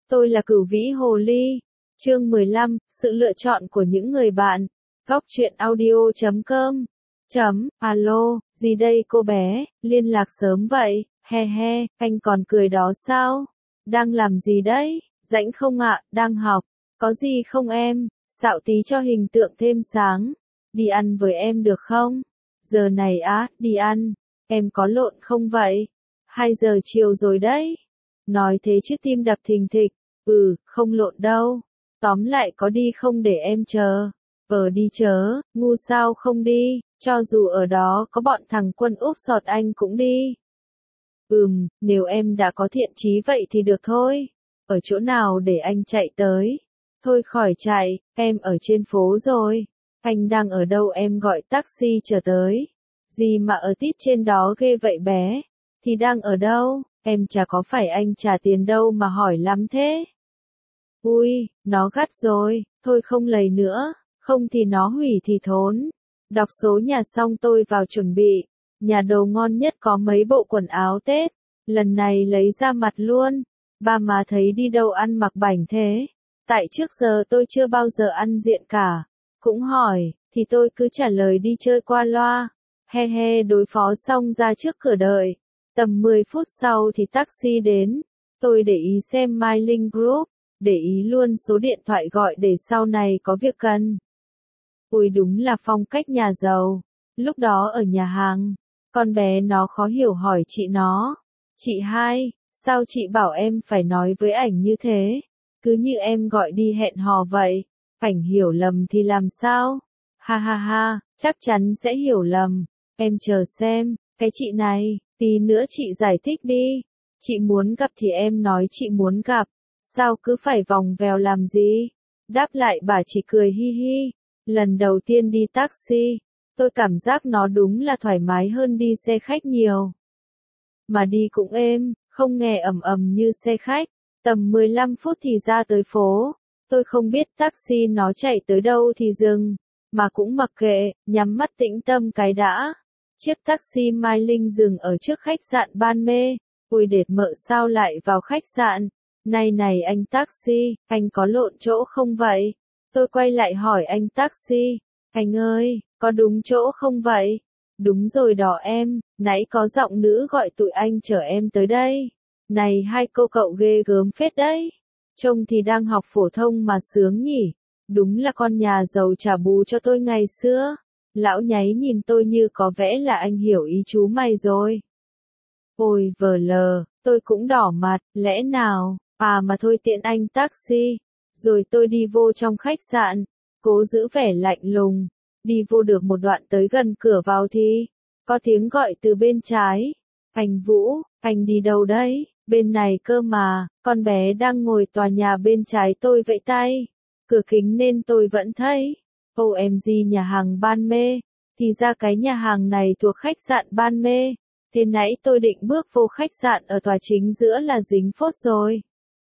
Tôi là Cửu Vĩ Hồ Ly. Chương 15, sự lựa chọn của những người bạn. Góc truyện audio.com. Alo, gì đây cô bé, liên lạc sớm vậy, he he, anh còn cười đó sao? Đang làm gì đấy? Rảnh không ạ, đang học. Có gì không em? Xạo tí cho hình tượng thêm sáng. Đi ăn với em được không? Giờ này á, đi ăn. Em có lộn không vậy? 2 giờ chiều rồi đấy. Nói thế chứ tim đập thình thịch. Không lộn đâu. Tóm lại có đi không để em chờ. Đi chớ, ngu sao không đi, cho dù ở đó có bọn thằng quân úp sọt anh cũng đi. Nếu em đã có thiện chí vậy thì được thôi. Ở chỗ nào để anh chạy tới? Thôi khỏi chạy, em ở trên phố rồi. Anh đang ở đâu em gọi taxi chở tới. Gì mà ở tít trên đó ghê vậy bé? Thì đang ở đâu? Em chả có phải anh trả tiền đâu mà hỏi lắm thế. Ui, nó gắt rồi, thôi không lầy nữa, không thì nó hủy thì thốn. Đọc số nhà xong tôi vào chuẩn bị. Nhà đồ ngon nhất có mấy bộ quần áo Tết, lần này lấy ra mặt luôn. Ba má thấy đi đâu ăn mặc bảnh thế. Tại trước giờ tôi chưa bao giờ ăn diện cả. Cũng hỏi, thì tôi cứ trả lời đi chơi qua loa. He he đối phó xong ra trước cửa đợi. Tầm 10 phút sau thì taxi đến. Tôi để ý xem My Link Group, để ý luôn số điện thoại gọi để sau này có việc cần. Ui đúng là phong cách nhà giàu. Lúc đó ở nhà hàng, con bé nó khó hiểu hỏi chị nó. Chị hai, sao chị bảo em phải nói với ảnh như thế? Cứ như em gọi đi hẹn hò vậy. Ảnh hiểu lầm thì làm sao? Ha ha ha, chắc chắn sẽ hiểu lầm. Em chờ xem, cái chị này, tí nữa chị giải thích đi. Chị muốn gặp thì em nói chị muốn gặp. Sao cứ phải vòng vèo làm gì? Đáp lại bà chỉ cười hi hi. Lần đầu tiên đi taxi, tôi cảm giác nó đúng là thoải mái hơn đi xe khách nhiều. Mà đi cũng êm, không nghe ầm ầm như xe khách. Tầm 15 phút thì ra tới phố. Tôi không biết taxi nó chạy tới đâu thì dừng. Mà cũng mặc kệ, nhắm mắt tĩnh tâm cái đã. Chiếc taxi Mai Linh dừng ở trước khách sạn Ban Mê. Ui đệt mợ sao lại vào khách sạn? Này anh taxi, anh có lộn chỗ không vậy? Tôi quay lại hỏi anh taxi. Anh ơi, có đúng chỗ không vậy? Đúng rồi đó em, nãy có giọng nữ gọi tụi anh chở em tới đây. Này hai cô cậu ghê gớm phết đấy. Trông thì đang học phổ thông mà sướng nhỉ. Đúng là con nhà giàu trả bù cho tôi ngày xưa. Lão nháy nhìn tôi như có vẻ là anh hiểu ý chú mày rồi. Ôi vờ lờ, tôi cũng đỏ mặt, lẽ nào, mà thôi tiện anh taxi. Rồi tôi đi vô trong khách sạn, cố giữ vẻ lạnh lùng. Đi vô được một đoạn tới gần cửa vào thì, có tiếng gọi từ bên trái. Anh Vũ, anh đi đâu đấy? Bên này cơ mà, con bé đang ngồi tòa nhà bên trái tôi vẫy tay. Cửa kính nên tôi vẫn thấy. OMG nhà hàng Ban Mê. Thì ra cái nhà hàng này thuộc khách sạn Ban Mê. Thế nãy tôi định bước vô khách sạn ở tòa chính giữa là dính phốt rồi.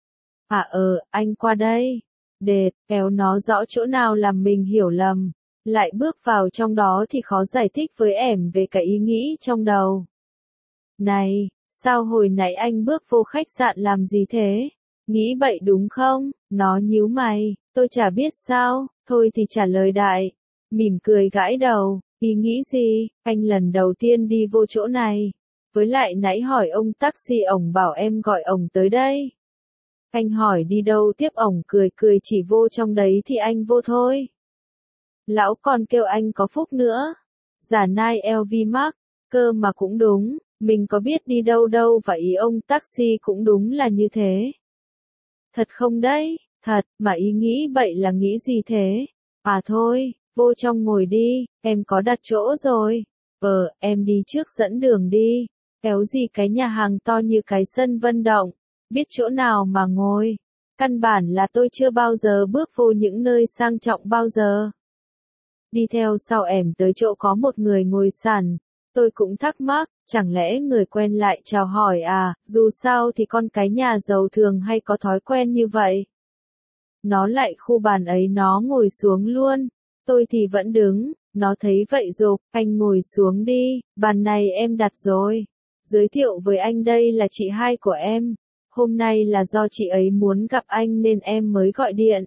Anh qua đây. Đệt, kéo nó rõ chỗ nào làm mình hiểu lầm. Lại bước vào trong đó thì khó giải thích với ẻm về cái ý nghĩ trong đầu. Này, sao hồi nãy anh bước vô khách sạn làm gì thế? Nghĩ bậy đúng không? Nó nhíu mày, tôi chả biết sao, thôi thì trả lời đại. Mỉm cười gãi đầu, ý nghĩ gì, anh lần đầu tiên đi vô chỗ này. Với lại nãy hỏi ông taxi ổng bảo em gọi ổng tới đây. Anh hỏi đi đâu tiếp ổng cười chỉ vô trong đấy thì anh vô thôi. Lão còn kêu anh có phúc nữa. Giả nai LV Mark, cơ mà cũng đúng, mình có biết đi đâu đâu và ý ông taxi cũng đúng là như thế. Thật không đấy, thật, mà ý nghĩ bậy là nghĩ gì thế? Thôi, vô trong ngồi đi, em có đặt chỗ rồi. Em đi trước dẫn đường đi. Kéo gì cái nhà hàng to như cái sân vận động, biết chỗ nào mà ngồi. Căn bản là tôi chưa bao giờ bước vô những nơi sang trọng bao giờ. Đi theo sau ẻm tới chỗ có một người ngồi sẵn. Tôi cũng thắc mắc, chẳng lẽ người quen lại chào hỏi dù sao thì con cái nhà giàu thường hay có thói quen như vậy. Nó lại khu bàn ấy nó ngồi xuống luôn. Tôi thì vẫn đứng, nó thấy vậy rộp, anh ngồi xuống đi, bàn này em đặt rồi. Giới thiệu với anh đây là chị hai của em. hôm nay là do chị ấy muốn gặp anh nên em mới gọi điện.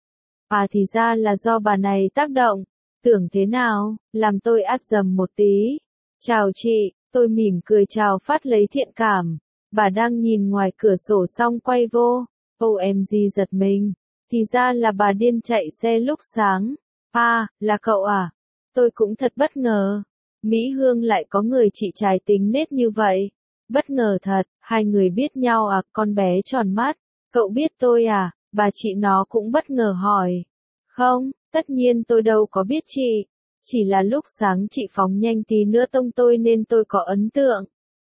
À thì ra là do bà này tác động, tưởng thế nào, làm tôi át dầm một tí. Chào chị, tôi mỉm cười chào phát lấy thiện cảm. Bà đang nhìn ngoài cửa sổ xong quay vô, OMG giật mình, thì ra là bà điên chạy xe lúc sáng. À, là cậu à? Tôi cũng thật bất ngờ. Mỹ Hương lại có người chị trai tính nết như vậy. Bất ngờ thật, hai người biết nhau à? Con bé tròn mắt. Cậu biết tôi à? Bà chị nó cũng bất ngờ hỏi. Không, tất nhiên tôi đâu có biết chị. Chỉ là lúc sáng chị phóng nhanh tí nữa tông tôi nên tôi có ấn tượng.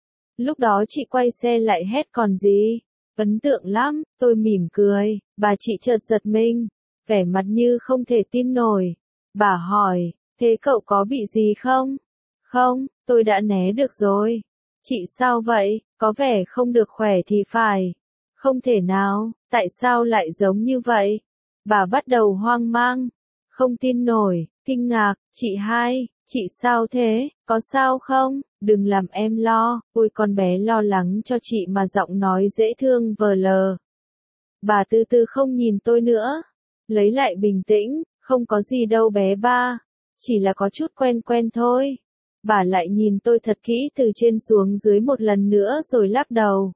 Lúc đó chị quay xe lại hét còn gì? Ấn tượng lắm, tôi mỉm cười. Bà chị chợt giật mình, vẻ mặt như không thể tin nổi. Bà hỏi, thế cậu có bị gì không? Không, tôi đã né được rồi. Chị sao vậy, có vẻ không được khỏe thì phải. Không thể nào, tại sao lại giống như vậy? Bà bắt đầu hoang mang, không tin nổi, kinh ngạc, chị hai, chị sao thế, có sao không? Đừng làm em lo, ôi con bé lo lắng cho chị mà giọng nói dễ thương vờ lờ. Bà từ từ không nhìn tôi nữa, lấy lại bình tĩnh, không có gì đâu bé ba, chỉ là có chút quen quen thôi. Bà lại nhìn tôi thật kỹ từ trên xuống dưới một lần nữa rồi lắc đầu.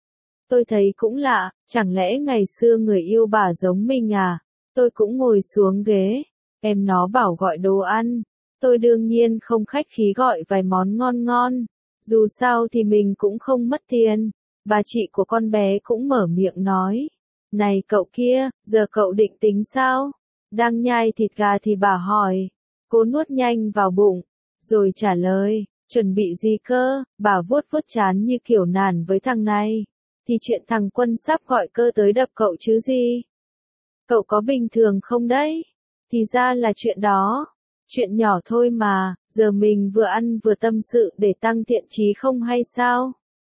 Tôi thấy cũng lạ, chẳng lẽ ngày xưa người yêu bà giống mình à? Tôi cũng ngồi xuống ghế, em nó bảo gọi đồ ăn. Tôi đương nhiên không khách khí gọi vài món ngon ngon. Dù sao thì mình cũng không mất tiền. Bà chị của con bé cũng mở miệng nói. Này cậu kia, giờ cậu định tính sao? Đang nhai thịt gà thì bà hỏi. Cô nuốt nhanh vào bụng, rồi trả lời, chuẩn bị gì cơ? Bà vuốt vuốt trán như kiểu nản với thằng này. Thì chuyện thằng Quân sắp gọi cơ tới đập cậu chứ gì? Cậu có bình thường không đấy? Thì ra là chuyện đó. Chuyện nhỏ thôi mà, giờ mình vừa ăn vừa tâm sự để tăng thiện chí không hay sao?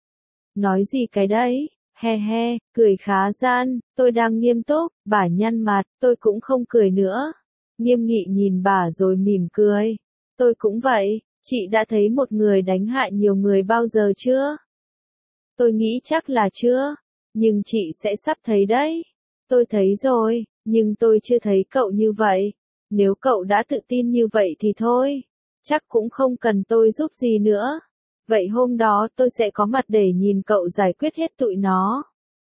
Nói gì cái đấy? He he, cười khá gian, tôi đang nghiêm túc, bà nhăn mặt, tôi cũng không cười nữa. Nghiêm nghị nhìn bà rồi mỉm cười. Tôi cũng vậy, chị đã thấy một người đánh hại nhiều người bao giờ chưa? Tôi nghĩ chắc là chưa, nhưng chị sẽ sắp thấy đấy. Tôi thấy rồi, nhưng tôi chưa thấy cậu như vậy. Nếu cậu đã tự tin như vậy thì thôi, chắc cũng không cần tôi giúp gì nữa. Vậy hôm đó tôi sẽ có mặt để nhìn cậu giải quyết hết tụi nó.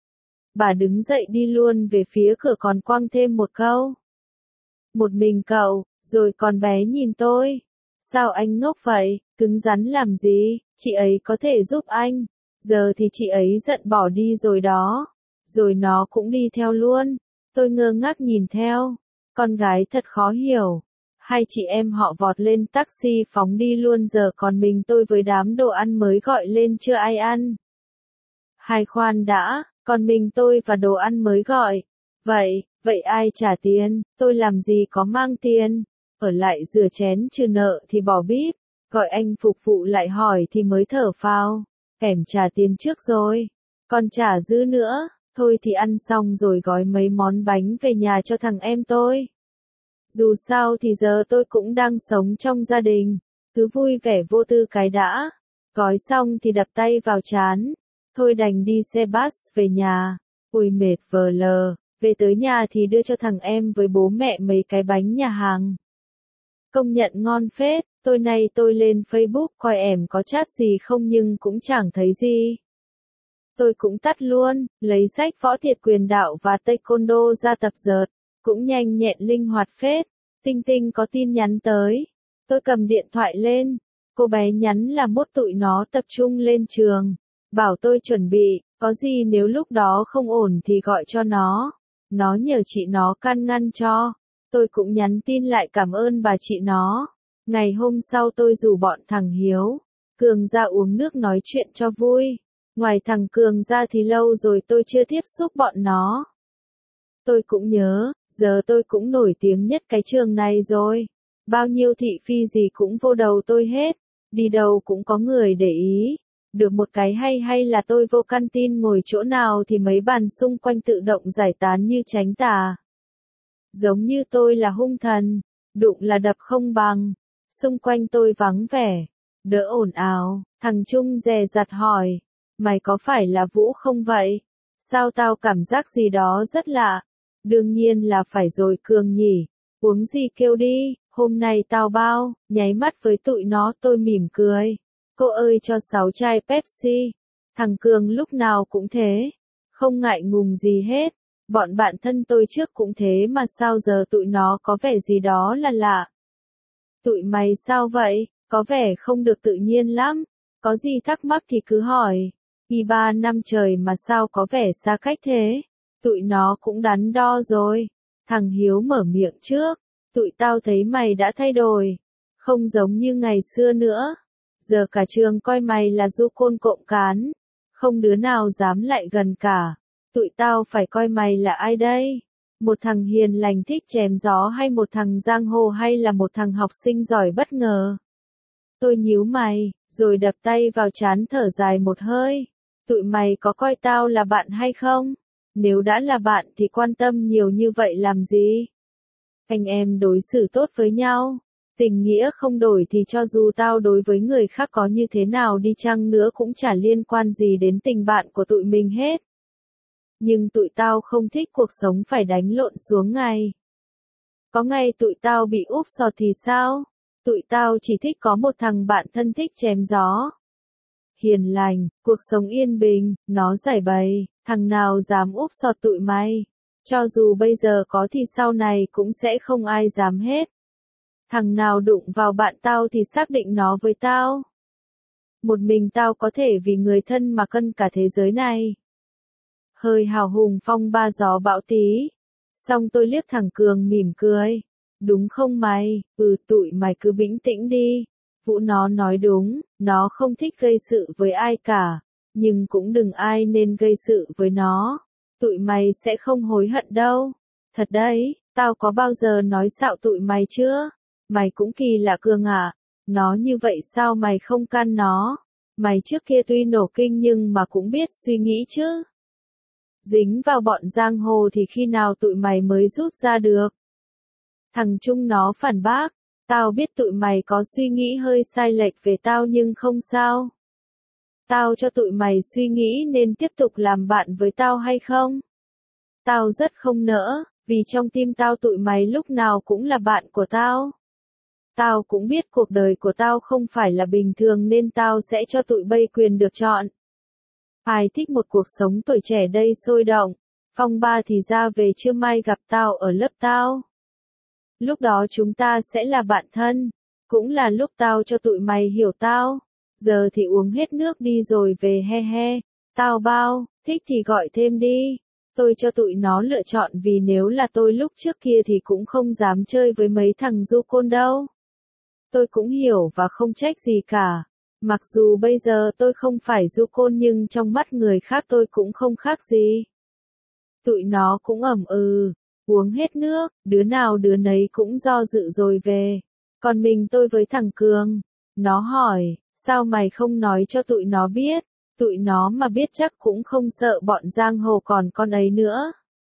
Bà đứng dậy đi luôn về phía cửa còn quăng thêm một câu. Một mình cậu, rồi con bé nhìn tôi. Sao anh ngốc vậy, cứng rắn làm gì, chị ấy có thể giúp anh. Giờ thì chị ấy giận bỏ đi rồi đó. Rồi nó cũng đi theo luôn. Tôi ngơ ngác nhìn theo. Con gái thật khó hiểu. Hai chị em họ vọt lên taxi phóng đi luôn giờ còn mình tôi với đám đồ ăn mới gọi lên chưa ai ăn. Hai khoan đã, còn mình tôi và đồ ăn mới gọi. Vậy ai trả tiền, tôi làm gì có mang tiền. Ở lại rửa chén trừ nợ thì bỏ bíp. Gọi anh phục vụ lại hỏi thì mới thở phào. Em trả tiền trước rồi. Còn trả dư nữa. Thôi thì ăn xong rồi gói mấy món bánh về nhà cho thằng em tôi. Dù sao thì giờ tôi cũng đang sống trong gia đình. Cứ vui vẻ vô tư cái đã. Gói xong thì đập tay vào trán. Thôi đành đi xe bus về nhà. Ui mệt vờ lờ. Về tới nhà thì đưa cho thằng em với bố mẹ mấy cái bánh nhà hàng. Công nhận ngon phết. Tối nay tôi lên Facebook coi em có chat gì không nhưng cũng chẳng thấy gì. Tôi cũng tắt luôn, lấy sách võ Thiệt Quyền Đạo và Taekwondo ra tập dượt. Cũng nhanh nhẹn linh hoạt phết. Tinh Tinh có tin nhắn tới. Tôi cầm điện thoại lên. Cô bé nhắn là mốt tụi nó tập trung lên trường. Bảo tôi chuẩn bị, có gì nếu lúc đó không ổn thì gọi cho nó. Nó nhờ chị nó can ngăn cho. Tôi cũng nhắn tin lại cảm ơn bà chị nó. Ngày hôm sau tôi rủ bọn thằng Hiếu, Cường ra uống nước nói chuyện cho vui. Ngoài thằng Cường ra thì lâu rồi tôi chưa tiếp xúc bọn nó. Tôi cũng nhớ, giờ tôi cũng nổi tiếng nhất cái trường này rồi. Bao nhiêu thị phi gì cũng vô đầu tôi hết. Đi đâu cũng có người để ý. Được một cái hay là tôi vô căn tin ngồi chỗ nào thì mấy bàn xung quanh tự động giải tán như tránh tà. Giống như tôi là hung thần, đụng là đập không bằng. Xung quanh tôi vắng vẻ, đỡ ồn ào. Thằng Trung dè dặt hỏi, mày có phải là Vũ không vậy? Sao tao cảm giác gì đó rất lạ. Đương nhiên là phải rồi Cường nhỉ. Uống gì kêu đi, hôm nay tao bao, nháy mắt với tụi nó tôi mỉm cười. Cô ơi cho 6 chai Pepsi. Thằng Cường lúc nào cũng thế. Không ngại ngùng gì hết. Bọn bạn thân tôi trước cũng thế mà sao giờ tụi nó có vẻ gì đó là lạ. Tụi mày sao vậy, có vẻ không được tự nhiên lắm. Có gì thắc mắc thì cứ hỏi. Y 3 năm trời mà sao có vẻ xa cách thế. Tụi nó cũng đắn đo rồi. Thằng Hiếu mở miệng trước. Tụi tao thấy mày đã thay đổi. Không giống như ngày xưa nữa. Giờ cả trường coi mày là du côn cộng cán. Không đứa nào dám lại gần cả. Tụi tao phải coi mày là ai đây? Một thằng hiền lành thích chém gió hay một thằng giang hồ hay là một thằng học sinh giỏi bất ngờ? Tôi nhíu mày, rồi đập tay vào trán thở dài một hơi. Tụi mày có coi tao là bạn hay không? Nếu đã là bạn thì quan tâm nhiều như vậy làm gì? Anh em đối xử tốt với nhau. Tình nghĩa không đổi thì cho dù tao đối với người khác có như thế nào đi chăng nữa cũng chả liên quan gì đến tình bạn của tụi mình hết. Nhưng tụi tao không thích cuộc sống phải đánh lộn xuống ngày. Có ngày tụi tao bị úp sọt thì sao? Tụi tao chỉ thích có một thằng bạn thân thích chém gió. Hiền lành, cuộc sống yên bình, nó giải bày, thằng nào dám úp sọt tụi mày. Cho dù bây giờ có thì sau này cũng sẽ không ai dám hết. Thằng nào đụng vào bạn tao thì xác định nó với tao. Một mình tao có thể vì người thân mà cân cả thế giới này. Hơi hào hùng phong ba gió bão tí. Xong tôi liếc thằng Cường mỉm cười. Đúng không mày, tụi mày cứ bình tĩnh đi. Vũ nó nói đúng, nó không thích gây sự với ai cả. Nhưng cũng đừng ai nên gây sự với nó. Tụi mày sẽ không hối hận đâu. Thật đấy, tao có bao giờ nói xạo tụi mày chưa? Mày cũng kỳ lạ Cường à. Nó như vậy sao mày không can nó? Mày trước kia tuy nổ kinh nhưng mà cũng biết suy nghĩ chứ. Dính vào bọn giang hồ thì khi nào tụi mày mới rút ra được? Thằng Trung nó phản bác. Tao biết tụi mày có suy nghĩ hơi sai lệch về tao nhưng không sao. Tao cho tụi mày suy nghĩ nên tiếp tục làm bạn với tao hay không? Tao rất không nỡ, vì trong tim tao tụi mày lúc nào cũng là bạn của tao. Tao cũng biết cuộc đời của tao không phải là bình thường nên tao sẽ cho tụi bay quyền được chọn. Ai thích một cuộc sống tuổi trẻ đây sôi động, phong ba thì ra về trưa mai gặp tao ở lớp tao. Lúc đó chúng ta sẽ là bạn thân, cũng là lúc tao cho tụi mày hiểu tao. Giờ thì uống hết nước đi rồi về he he. Tao bao, thích thì gọi thêm đi. Tôi cho tụi nó lựa chọn vì nếu là tôi lúc trước kia thì cũng không dám chơi với mấy thằng du côn đâu. Tôi cũng hiểu và không trách gì cả. Mặc dù bây giờ tôi không phải du côn nhưng trong mắt người khác tôi cũng không khác gì. Tụi nó cũng uống hết nước, đứa nào đứa nấy cũng do dự rồi về. Còn mình tôi với thằng Cường, nó hỏi, sao mày không nói cho tụi nó biết? Tụi nó mà biết chắc cũng không sợ bọn giang hồ còn con ấy nữa.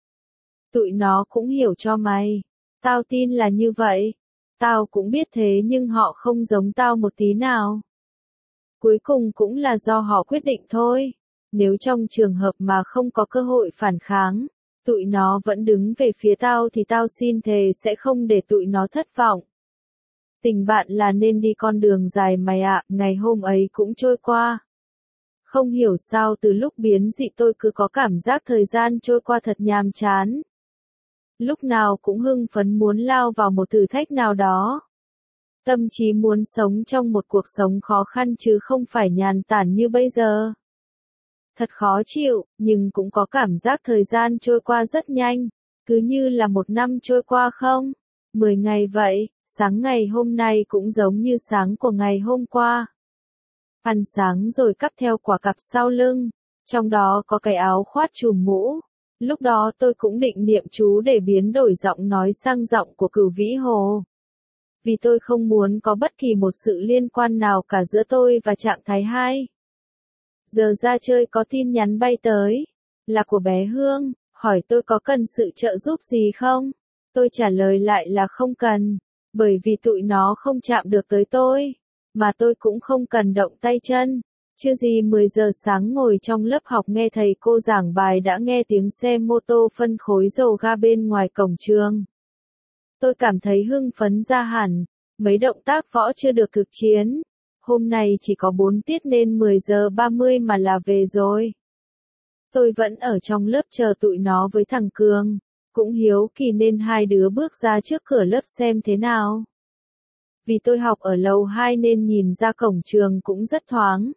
Tụi nó cũng hiểu cho mày. Tao tin là như vậy. Tao cũng biết thế nhưng họ không giống tao một tí nào. Cuối cùng cũng là do họ quyết định thôi. Nếu trong trường hợp mà không có cơ hội phản kháng, tụi nó vẫn đứng về phía tao thì tao xin thề sẽ không để tụi nó thất vọng. Tình bạn là nên đi con đường dài mày ạ, ngày hôm ấy cũng trôi qua. Không hiểu sao từ lúc biến dị tôi cứ có cảm giác thời gian trôi qua thật nhàm chán. Lúc nào cũng hưng phấn muốn lao vào một thử thách nào đó. Tâm trí muốn sống trong một cuộc sống khó khăn chứ không phải nhàn tản như bây giờ. Thật khó chịu, nhưng cũng có cảm giác thời gian trôi qua rất nhanh, cứ như là một năm trôi qua không? 10 ngày vậy, sáng ngày hôm nay cũng giống như sáng của ngày hôm qua. Ăn sáng rồi cắp theo quả cặp sau lưng, trong đó có cái áo khoác trùm mũ. Lúc đó tôi cũng định niệm chú để biến đổi giọng nói sang giọng của Cửu Vĩ Hồ. Vì tôi không muốn có bất kỳ một sự liên quan nào cả giữa tôi và trạng thái 2. Giờ ra chơi có tin nhắn bay tới, là của bé Hương, hỏi tôi có cần sự trợ giúp gì không? Tôi trả lời lại là không cần, bởi vì tụi nó không chạm được tới tôi, mà tôi cũng không cần động tay chân. Chưa gì 10 giờ sáng ngồi trong lớp học nghe thầy cô giảng bài đã nghe tiếng xe mô tô phân khối dầu ga bên ngoài cổng trường. Tôi cảm thấy hưng phấn ra hẳn, mấy động tác võ chưa được thực chiến. Hôm nay chỉ có 4 tiết nên 10 giờ 30 mà là về rồi. Tôi vẫn ở trong lớp chờ tụi nó với thằng Cường, cũng hiếu kỳ nên hai đứa bước ra trước cửa lớp xem thế nào. Vì tôi học ở lầu 2 nên nhìn ra cổng trường cũng rất thoáng.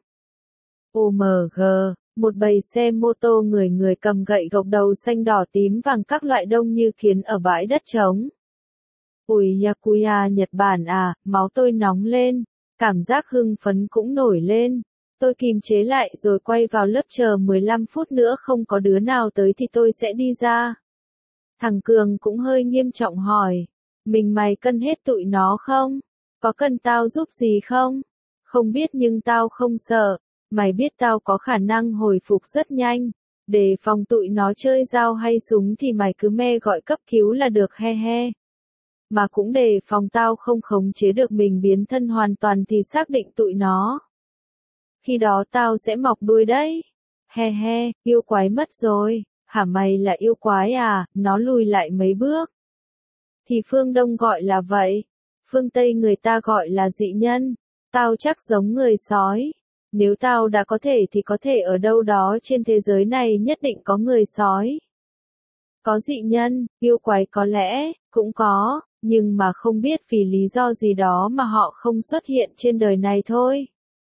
OMG, một bầy xe mô tô người người cầm gậy gộc đầu xanh đỏ tím vàng các loại đông như kiến ở bãi đất trống. Ui Yakuya Nhật Bản à, máu tôi nóng lên, cảm giác hưng phấn cũng nổi lên. Tôi kìm chế lại rồi quay vào lớp chờ 15 phút nữa không có đứa nào tới thì tôi sẽ đi ra. Thằng Cường cũng hơi nghiêm trọng hỏi, mày cân hết tụi nó không? Có cần tao giúp gì không? Không biết nhưng tao không sợ, mày biết tao có khả năng hồi phục rất nhanh. Để phòng tụi nó chơi dao hay súng thì mày cứ gọi cấp cứu là được he he. Mà cũng để phòng tao không khống chế được mình biến thân hoàn toàn thì xác định tụi nó. Khi đó tao sẽ mọc đuôi đấy. He he, yêu quái mất rồi. Hả mày là yêu quái à, nó lùi lại mấy bước. Thì phương Đông gọi là vậy. Phương Tây người ta gọi là dị nhân. Tao chắc giống người sói. Nếu tao đã có thể thì có thể ở đâu đó trên thế giới này nhất định có người sói. Có dị nhân, yêu quái có lẽ, cũng có, nhưng mà không biết vì lý do gì đó mà họ không xuất hiện trên đời này thôi.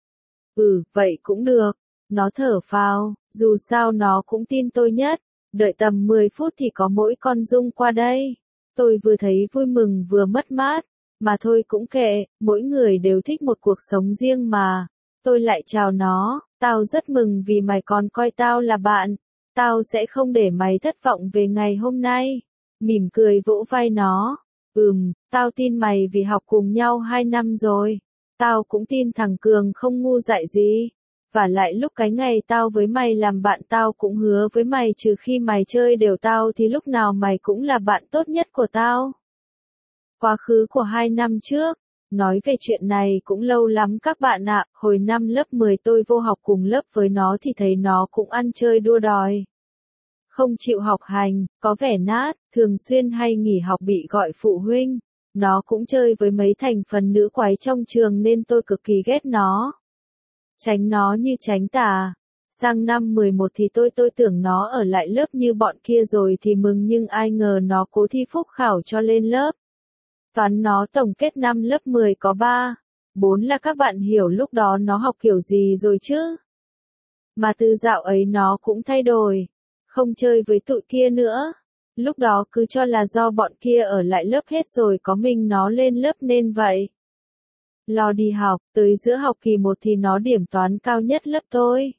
Vậy cũng được. Nó thở phào, dù sao nó cũng tin tôi nhất. Đợi tầm 10 phút thì có mỗi con Dung qua đây. Tôi vừa thấy vui mừng vừa mất mát. Mà thôi cũng kệ, mỗi người đều thích một cuộc sống riêng mà. Tôi lại chào nó, tao rất mừng vì mày còn coi tao là bạn. Tao sẽ không để mày thất vọng về ngày hôm nay. Mỉm cười vỗ vai nó. Tao tin mày vì học cùng nhau 2 năm rồi. Tao cũng tin thằng Cường không ngu dại gì. Và lại lúc cái ngày tao với mày làm bạn tao cũng hứa với mày trừ khi mày chơi đều tao thì lúc nào mày cũng là bạn tốt nhất của tao. Quá khứ của 2 năm trước. Nói về chuyện này cũng lâu lắm các bạn ạ, hồi năm lớp 10 tôi vô học cùng lớp với nó thì thấy nó cũng ăn chơi đua đòi. Không chịu học hành, có vẻ nát, thường xuyên hay nghỉ học bị gọi phụ huynh. Nó cũng chơi với mấy thành phần nữ quái trong trường nên tôi cực kỳ ghét nó. Tránh nó như tránh tà. Sang năm 11 thì tôi tưởng nó ở lại lớp như bọn kia rồi thì mừng nhưng ai ngờ nó cố thi phúc khảo cho lên lớp. Toán nó tổng kết năm lớp 10 có 3, 4 là các bạn hiểu lúc đó nó học kiểu gì rồi chứ. Mà từ dạo ấy nó cũng thay đổi, không chơi với tụi kia nữa. Lúc đó cứ cho là do bọn kia ở lại lớp hết rồi có mình nó lên lớp nên vậy. Lo đi học, tới giữa học kỳ 1 thì nó điểm toán cao nhất lớp tôi.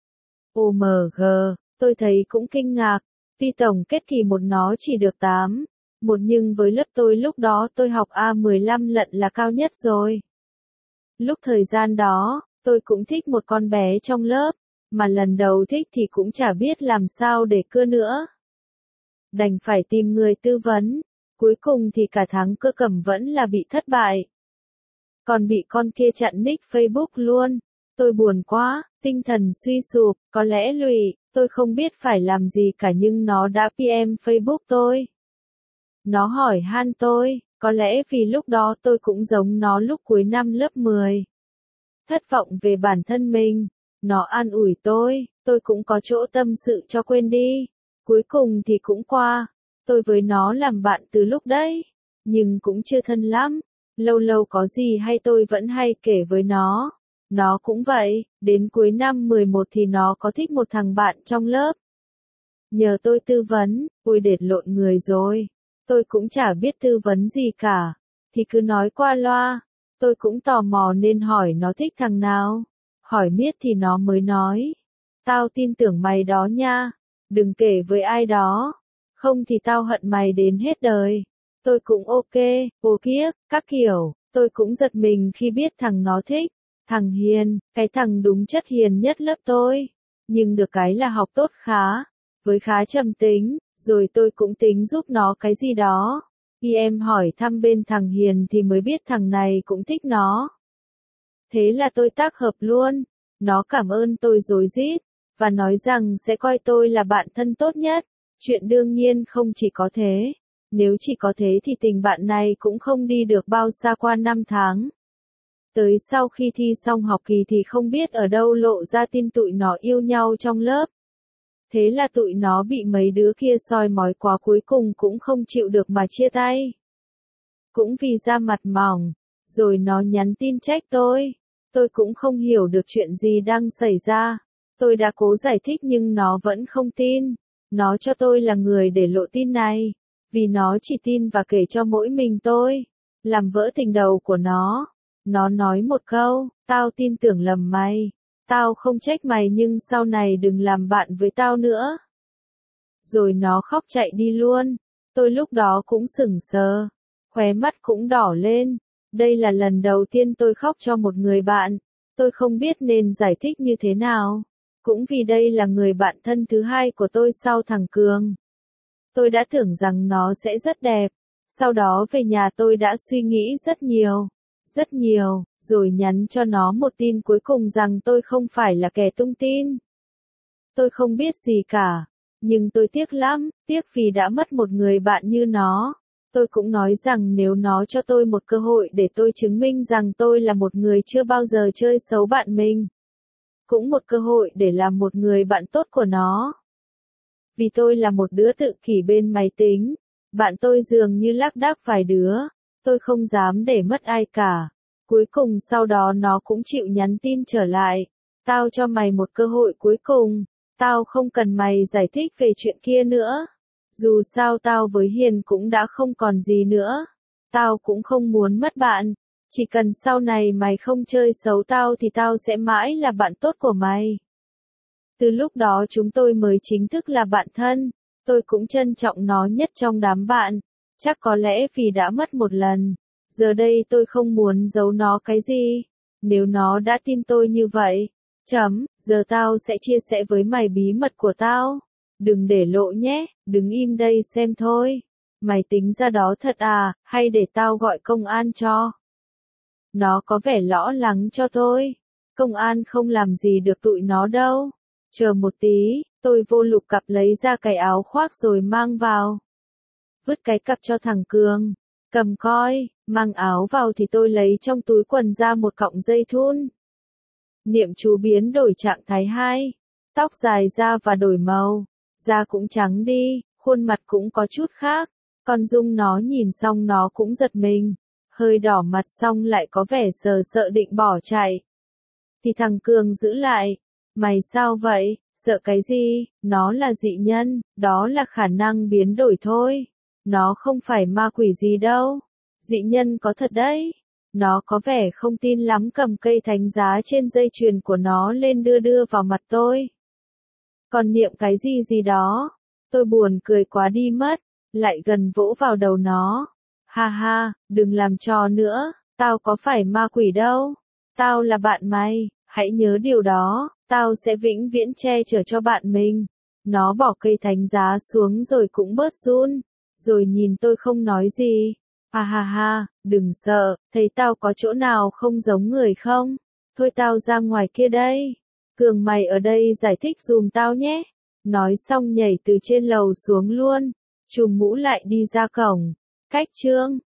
OMG, tôi thấy cũng kinh ngạc, tuy tổng kết kỳ 1 nó chỉ được 8. Nhưng với lớp tôi lúc đó tôi học A15 lận là cao nhất rồi. Lúc thời gian đó, tôi cũng thích một con bé trong lớp, mà lần đầu thích thì cũng chả biết làm sao để cưa nữa. Đành phải tìm người tư vấn, cuối cùng thì cả tháng cưa cẩm vẫn là bị thất bại. Còn bị con kia chặn nick Facebook luôn, tôi buồn quá, tinh thần suy sụp, có lẽ lụy, tôi không biết phải làm gì cả nhưng nó đã PM Facebook tôi. Nó hỏi han tôi, có lẽ vì lúc đó tôi cũng giống nó lúc cuối năm lớp 10. Thất vọng về bản thân mình, nó an ủi tôi cũng có chỗ tâm sự cho quên đi. Cuối cùng thì cũng qua, tôi với nó làm bạn từ lúc đấy, nhưng cũng chưa thân lắm. Lâu lâu có gì hay tôi vẫn hay kể với nó. Nó cũng vậy, đến cuối năm 11 thì nó có thích một thằng bạn trong lớp. Nhờ tôi tư vấn, ôi đệt lộn người rồi. Tôi cũng chả biết tư vấn gì cả, thì cứ nói qua loa. Tôi cũng tò mò nên hỏi nó thích thằng nào. Hỏi miết thì nó mới nói. Tao tin tưởng mày đó nha, đừng kể với ai đó. Không thì tao hận mày đến hết đời. Tôi cũng ok, ô kiếc, các kiểu. Tôi cũng giật mình khi biết thằng nó thích. Thằng Hiền, cái thằng đúng chất hiền nhất lớp tôi. Nhưng được cái là học tốt khá, với khá trầm tính. Rồi tôi cũng tính giúp nó cái gì đó. Khi em hỏi thăm bên thằng Hiền thì mới biết thằng này cũng thích nó. Thế là tôi tác hợp luôn. Nó cảm ơn tôi rối rít, và nói rằng sẽ coi tôi là bạn thân tốt nhất. Chuyện đương nhiên không chỉ có thế. Nếu chỉ có thế thì tình bạn này cũng không đi được bao xa qua 5 tháng. Tới sau khi thi xong học kỳ thì không biết ở đâu lộ ra tin tụi nó yêu nhau trong lớp. Thế là tụi nó bị mấy đứa kia soi mói quá, cuối cùng cũng không chịu được mà chia tay. Cũng vì da mặt mỏng, rồi nó nhắn tin trách tôi. Tôi cũng không hiểu được chuyện gì đang xảy ra. Tôi đã cố giải thích nhưng nó vẫn không tin. Nó cho tôi là người để lộ tin này, vì nó chỉ tin và kể cho mỗi mình tôi, làm vỡ tình đầu của nó. Nó nói một câu, tao tin tưởng lầm mày. Tao không trách mày nhưng sau này đừng làm bạn với tao nữa. Rồi nó khóc chạy đi luôn. Tôi lúc đó cũng sững sờ, khóe mắt cũng đỏ lên. Đây là lần đầu tiên tôi khóc cho một người bạn. Tôi không biết nên giải thích như thế nào. Cũng vì đây là người bạn thân thứ hai của tôi sau thằng Cường. Tôi đã tưởng rằng nó sẽ rất đẹp. Sau đó về nhà tôi đã suy nghĩ rất nhiều, rồi nhắn cho nó một tin cuối cùng rằng tôi không phải là kẻ tung tin. Tôi không biết gì cả, nhưng tôi tiếc lắm, tiếc vì đã mất một người bạn như nó. Tôi cũng nói rằng nếu nó cho tôi một cơ hội để tôi chứng minh rằng tôi là một người chưa bao giờ chơi xấu bạn mình. Cũng một cơ hội để làm một người bạn tốt của nó. Vì tôi là một đứa tự kỷ bên máy tính, bạn tôi dường như lác đác vài đứa, tôi không dám để mất ai cả. Cuối cùng sau đó nó cũng chịu nhắn tin trở lại. Tao cho mày một cơ hội cuối cùng, tao không cần mày giải thích về chuyện kia nữa. Dù sao tao với Hiền cũng đã không còn gì nữa. Tao cũng không muốn mất bạn. Chỉ cần sau này mày không chơi xấu tao thì tao sẽ mãi là bạn tốt của mày. Từ lúc đó chúng tôi mới chính thức là bạn thân. Tôi cũng trân trọng nó nhất trong đám bạn. Chắc có lẽ vì đã mất một lần. Giờ đây tôi không muốn giấu nó cái gì. Nếu nó đã tin tôi như vậy. Giờ tao sẽ chia sẻ với mày bí mật của tao. Đừng để lộ nhé, đứng im đây xem thôi. Mày tính ra đó thật à, hay để tao gọi công an cho? Nó có vẻ lo lắng cho tôi. Công an không làm gì được tụi nó đâu. Chờ một tí, tôi vô lục cặp lấy ra cái áo khoác rồi mang vào. Vứt cái cặp cho thằng Cường. Cầm coi, mang áo vào thì tôi lấy trong túi quần ra một cọng dây thun. Niệm chú biến đổi trạng thái 2. Tóc dài ra và đổi màu. Da cũng trắng đi, khuôn mặt cũng có chút khác. Con Dung nó nhìn xong nó cũng giật mình. Hơi đỏ mặt xong lại có vẻ sợ định bỏ chạy. Thì thằng Cường giữ lại. Mày sao vậy, sợ cái gì, nó là dị nhân, đó là khả năng biến đổi thôi. Nó không phải ma quỷ gì đâu. Dị nhân có thật đấy. Nó có vẻ không tin lắm, cầm cây thánh giá trên dây chuyền của nó lên đưa vào mặt tôi. Còn niệm cái gì đó. Tôi buồn cười quá đi mất, lại gần vỗ vào đầu nó. Ha ha, đừng làm trò nữa, tao có phải ma quỷ đâu. Tao là bạn mày, hãy nhớ điều đó, tao sẽ vĩnh viễn che chở cho bạn mình. Nó bỏ cây thánh giá xuống rồi cũng bớt run, rồi nhìn tôi không nói gì. Ha ha ha, đừng sợ, thấy tao có chỗ nào không giống người không? Thôi tao ra ngoài kia đây. Cường mày ở đây giải thích dùm tao nhé. Nói xong nhảy từ trên lầu xuống luôn, chùm mũ lại đi ra cổng. Cách chương